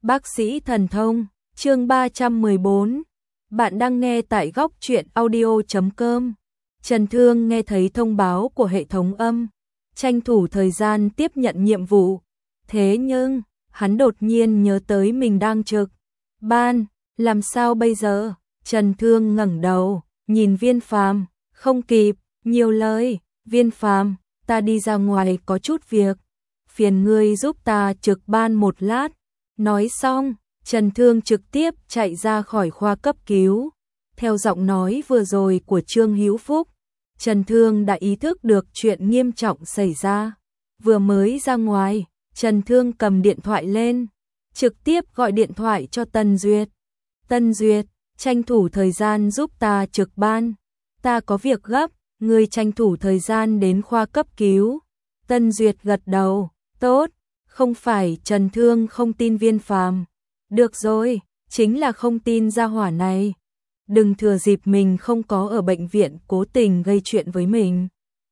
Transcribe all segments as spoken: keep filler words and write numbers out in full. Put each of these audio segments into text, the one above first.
Bác sĩ thần thông, chương ba trăm mười bốn. Bạn đang nghe tại góc truyện audio chấm com. Trần Thương nghe thấy thông báo của hệ thống âm, tranh thủ thời gian tiếp nhận nhiệm vụ. Thế nhưng, hắn đột nhiên nhớ tới mình đang trực ban, làm sao bây giờ? Trần Thương ngẩng đầu, nhìn Viên Phàm, không kịp nhiều lời, Viên Phàm, ta đi ra ngoài có chút việc, phiền ngươi giúp ta trực ban một lát. Nói xong, Trần Thương trực tiếp chạy ra khỏi khoa cấp cứu. Theo giọng nói vừa rồi của Trương Hữu Phúc, Trần Thương đã ý thức được chuyện nghiêm trọng xảy ra. Vừa mới ra ngoài, Trần Thương cầm điện thoại lên, trực tiếp gọi điện thoại cho Tân Duyệt. Tân Duyệt, tranh thủ thời gian giúp ta trực ban. Ta có việc gấp, ngươi tranh thủ thời gian đến khoa cấp cứu. Tân Duyệt gật đầu, tốt. Không phải Trần Thương không tin Viên Phàm. Được rồi, chính là không tin gia hỏa này. Đừng thừa dịp mình không có ở bệnh viện cố tình gây chuyện với mình.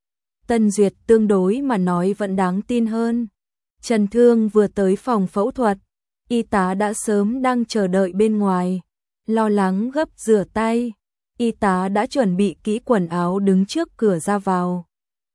Tân Duyệt tương đối mà nói vẫn đáng tin hơn. Trần Thương vừa tới phòng phẫu thuật, y tá đã sớm đang chờ đợi bên ngoài, lo lắng gấp rửa tay. Y tá đã chuẩn bị kỹ quần áo đứng trước cửa ra vào.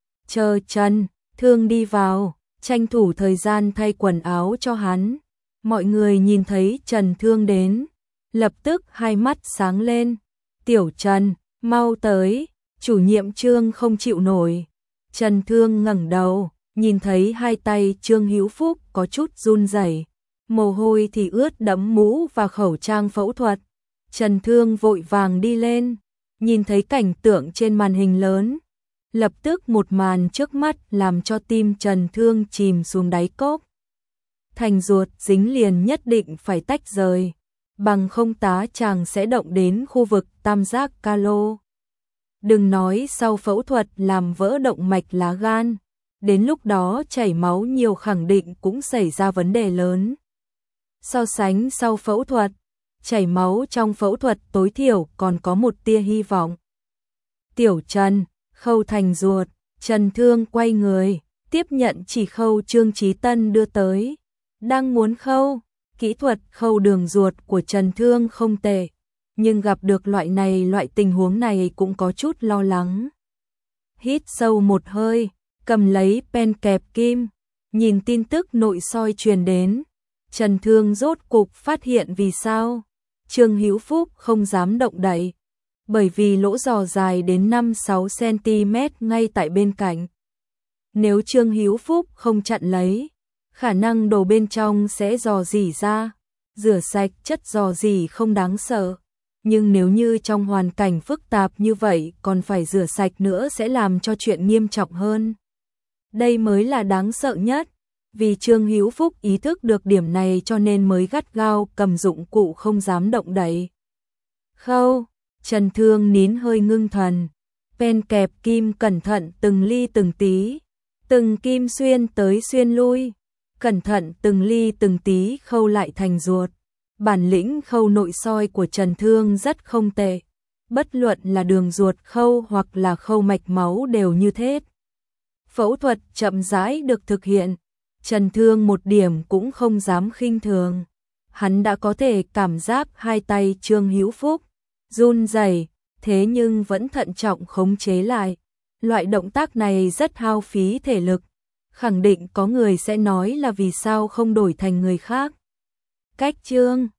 Chờ Trần Thương đi vào, tranh thủ thời gian thay quần áo cho hắn. Mọi người nhìn thấy Trần Thương đến, lập tức hai mắt sáng lên. Tiểu Trần, mau tới, chủ nhiệm Trương không chịu nổi. Trần Thương ngẩng đầu, nhìn thấy hai tay Trương Hữu Phúc có chút run rẩy, mồ hôi thì ướt đẫm mũ và khẩu trang phẫu thuật. Trần Thương vội vàng đi lên, nhìn thấy cảnh tượng trên màn hình lớn. Lập tức một màn trước mắt làm cho tim Trần Thương chìm xuống đáy cốc. Thành ruột dính liền nhất định phải tách rời, bằng không tá chàng sẽ động đến khu vực tam giác ca lô. Đừng nói sau phẫu thuật làm vỡ động mạch lá gan, đến lúc đó chảy máu nhiều khẳng định cũng xảy ra vấn đề lớn. So sánh sau phẫu thuật, chảy máu trong phẫu thuật tối thiểu còn có một tia hy vọng. Tiểu Trần, khâu thành ruột. Trần Thương quay người, tiếp nhận chỉ khâu Trương Chí Tân đưa tới. Đang muốn khâu, kỹ thuật khâu đường ruột của Trần Thương không tệ, nhưng gặp được loại này loại tình huống này cũng có chút lo lắng. Hít sâu một hơi, cầm lấy pen kẹp kim, nhìn tin tức nội soi truyền đến. Trần Thương rốt cục phát hiện vì sao Trương Hữu Phúc không dám động đậy, bởi vì lỗ giò dài đến năm sáu xăng ti mét ngay tại bên cạnh. Nếu Trương Hữu Phúc không chặn lấy, khả năng đồ bên trong sẽ rò rỉ ra. Rửa sạch chất rò rỉ không đáng sợ, nhưng nếu như trong hoàn cảnh phức tạp như vậy còn phải rửa sạch nữa sẽ làm cho chuyện nghiêm trọng hơn. Đây mới là đáng sợ nhất. Vì Trương Hữu Phúc ý thức được điểm này cho nên mới gắt gao cầm dụng cụ không dám động đậy. Khâu, Trần Thương nín hơi ngưng thần, pen kẹp kim cẩn thận từng ly từng tí, từng kim xuyên tới xuyên lui, cẩn thận từng ly từng tí khâu lại thành ruột. Bản lĩnh khâu nội soi của Trần Thương rất không tệ, bất luận là đường ruột khâu hoặc là khâu mạch máu đều như thế. Phẫu thuật chậm rãi được thực hiện, Trần Thương một điểm cũng không dám khinh thường. Hắn đã có thể cảm giác hai tay Trương Hữu Phúc run rẩy, thế nhưng vẫn thận trọng khống chế lại. Loại động tác này rất hao phí thể lực, khẳng định có người sẽ nói là vì sao không đổi thành người khác. Cách Trương